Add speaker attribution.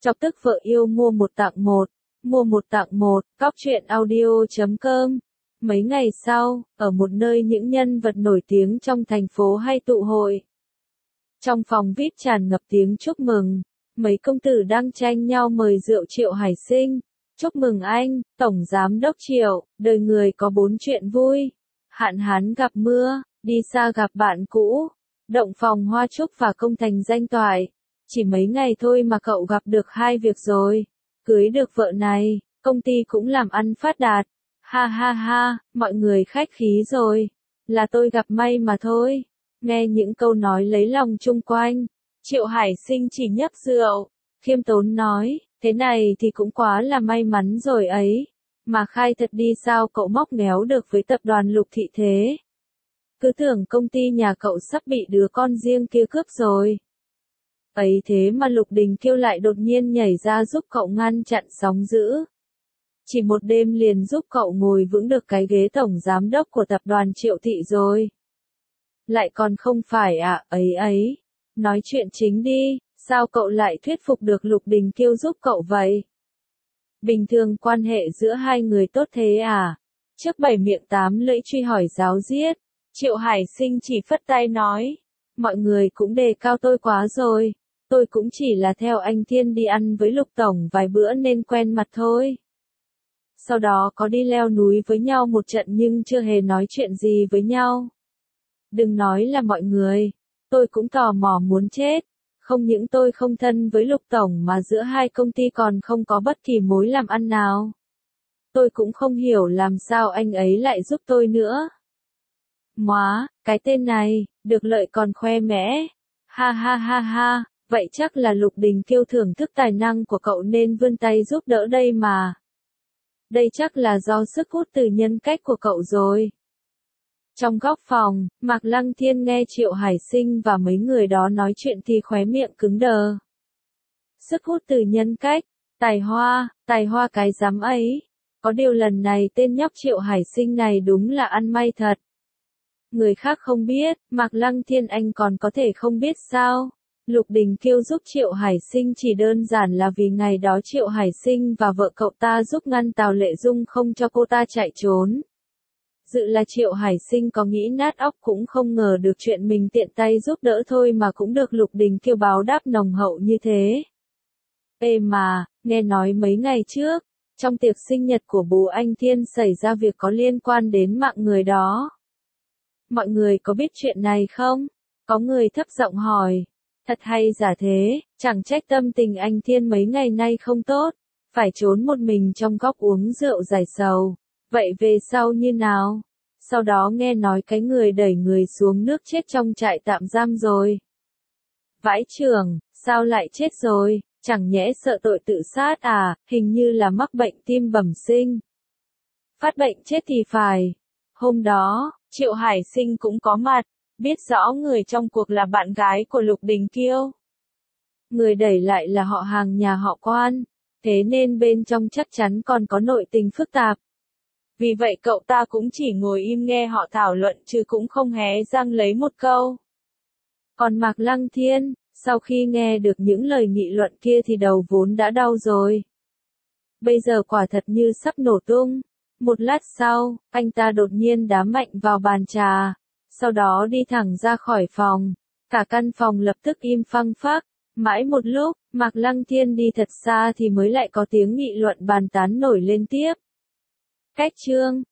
Speaker 1: Chọc tức vợ yêu mua một tặng một. Mua một tặng một, Cóc truyện audio.com. Mấy ngày sau, ở một nơi những nhân vật nổi tiếng trong thành phố hay tụ hội. Trong phòng VIP tràn ngập tiếng chúc mừng. Mấy công tử đang tranh nhau mời rượu Triệu Hải Sinh. Chúc mừng anh, Tổng Giám đốc Triệu, đời người có 4 chuyện vui. Hạn hán gặp mưa, đi xa gặp bạn cũ, động phòng hoa trúc và công thành danh toại. Chỉ mấy ngày thôi mà cậu gặp được 2 việc rồi. Cưới được vợ này, công ty cũng làm ăn phát đạt. Ha ha ha, mọi người khách khí rồi. Là tôi gặp may mà thôi. Nghe những câu nói lấy lòng chung quanh, Triệu Hải Sinh chỉ nhấp rượu, khiêm tốn nói, thế này thì cũng quá là may mắn rồi ấy. Mà khai thật đi sao cậu móc méo được với tập đoàn Lục Thị thế? Cứ tưởng công ty nhà cậu sắp bị đứa con riêng kia cướp rồi. Ấy thế mà Lục Đình Kiêu lại đột nhiên nhảy ra giúp cậu ngăn chặn sóng dữ. Chỉ một đêm liền giúp cậu ngồi vững được cái ghế tổng giám đốc của tập đoàn Triệu Thị rồi. Lại còn không phải à, ấy. Nói chuyện chính đi, sao cậu lại thuyết phục được Lục Đình Kiêu giúp cậu vậy? Bình thường quan hệ giữa hai người tốt thế à? Trước 7 miệng 8 lưỡi truy hỏi ráo riết, Triệu Hải Sinh chỉ phất tay nói, mọi người cũng đề cao tôi quá rồi, tôi cũng chỉ là theo anh Thiên đi ăn với Lục Tổng vài bữa nên quen mặt thôi. Sau đó có đi leo núi với nhau một trận nhưng chưa hề nói chuyện gì với nhau. Đừng nói là mọi người, tôi cũng tò mò muốn chết. Không những tôi không thân với Lục Tổng mà giữa hai công ty còn không có bất kỳ mối làm ăn nào. Tôi cũng không hiểu làm sao anh ấy lại giúp tôi nữa. Móa, cái tên này, được lợi còn khoe mẽ. Ha ha ha ha, vậy chắc là Lục Đình Kiêu thưởng thức tài năng của cậu nên vươn tay giúp đỡ đây mà. Đây chắc là do sức hút từ nhân cách của cậu rồi. Trong góc phòng, Mạc Lăng Thiên nghe Triệu Hải Sinh và mấy người đó nói chuyện thì khóe miệng cứng đờ. Sức hút từ nhân cách, tài hoa cái dám ấy. Có điều lần này tên nhóc Triệu Hải Sinh này đúng là ăn may thật. Người khác không biết, Mạc Lăng Thiên anh còn có thể không biết sao? Lục Đình Kiêu giúp Triệu Hải Sinh chỉ đơn giản là vì ngày đó Triệu Hải Sinh và vợ cậu ta giúp ngăn Tào Lệ Dung không cho cô ta chạy trốn. Dự là Triệu Hải Sinh có nghĩ nát óc cũng không ngờ được chuyện mình tiện tay giúp đỡ thôi mà cũng được Lục Đình Kiêu báo đáp nồng hậu như thế. Ê mà, nghe nói mấy ngày trước, trong tiệc sinh nhật của bố anh Thiên xảy ra việc có liên quan đến mạng người đó. Mọi người có biết chuyện này không? Có người thấp giọng hỏi. Thật hay giả thế, chẳng trách tâm tình anh Thiên mấy ngày nay không tốt, phải trốn một mình trong góc uống rượu giải sầu. Vậy về sau như nào? Sau đó nghe nói cái người đẩy người xuống nước chết trong trại tạm giam rồi. Vãi chưởng, sao lại chết rồi? Chẳng nhẽ sợ tội tự sát à, hình như là mắc bệnh tim bẩm sinh. Phát bệnh chết thì phải. Hôm đó, Triệu Hải Sinh cũng có mặt, biết rõ người trong cuộc là bạn gái của Lục Đình Kiêu. Người đẩy lại là họ hàng nhà họ Quan, thế nên bên trong chắc chắn còn có nội tình phức tạp. Vì vậy cậu ta cũng chỉ ngồi im nghe họ thảo luận chứ cũng không hé răng lấy một câu. Còn Mạc Lăng Thiên, sau khi nghe được những lời nghị luận kia thì đầu vốn đã đau rồi. Bây giờ quả thật như sắp nổ tung. Một lát sau, anh ta đột nhiên đá mạnh vào bàn trà, sau đó đi thẳng ra khỏi phòng. Cả căn phòng lập tức im phăng phắc. Mãi một lúc, Mạc Lăng Thiên đi thật xa thì mới lại có tiếng nghị luận bàn tán nổi lên tiếp. Cách chương